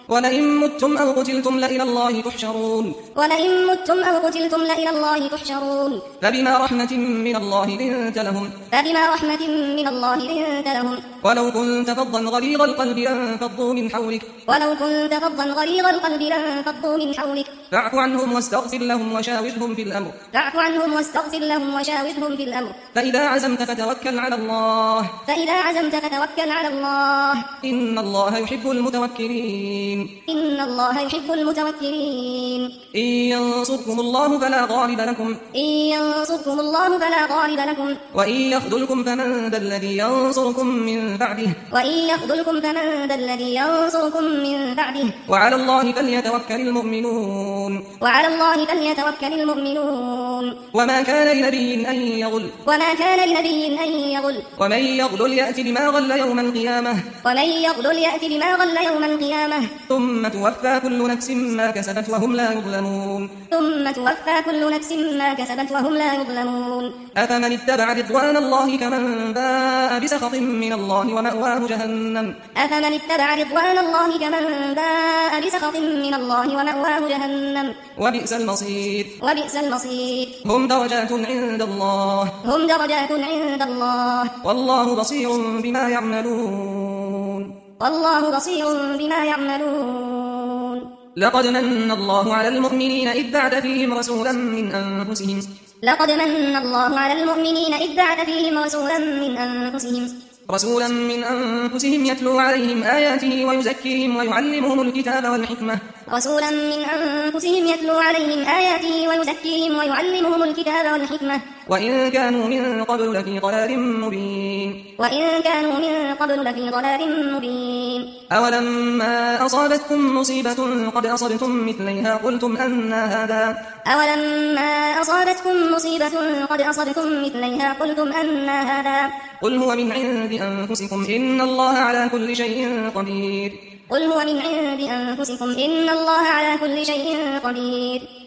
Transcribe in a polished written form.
ولئن متم أو قتلتم لإلى الله تحشرون ولئن متم أو قتلتم لإلى الله تحشرون فبما رحمة من الله لنت لهم فبما رحمة من الله لنت لهم ولو كنت فظا غليظ القلب لانفضوا من حولك لانفضوا من حولك فاعف عنهم واستغفر لهم وشاورهم في الأمر فإذا عزمت فتوكل على الله إن الله يحب المتوكلين إن ينصركم الله فلا غالب لكم وإن يخذلكم فمن ذا الذي ينصركم من بعده وعلى الله فليتوكل المؤمنون وما كان لنبي أن يغل ومن يغل يأتي بما غل يوم القيامة ثم توفى كل نفس ما كسبت وهم لا يظلمون أفمن اتبع رضوان الله كمن باء بسخط من الله ومأواه جهنم وبئس المصير هم درجات عند الله والله بصير بما يعملون لقد من الله على المؤمنين إذ بعث فيهم رسولا من أنفسهم يتلو عليهم آياته ويزكيهم ويعلمهم الكتاب والحكمة وإن كانوا من قبل لفي ضلال مبين أولما أصابتكم مصيبة قد أصبتم مثليها قلتم أنى هذا قل هو من عند أنفسكم إن الله على كل شيء قدير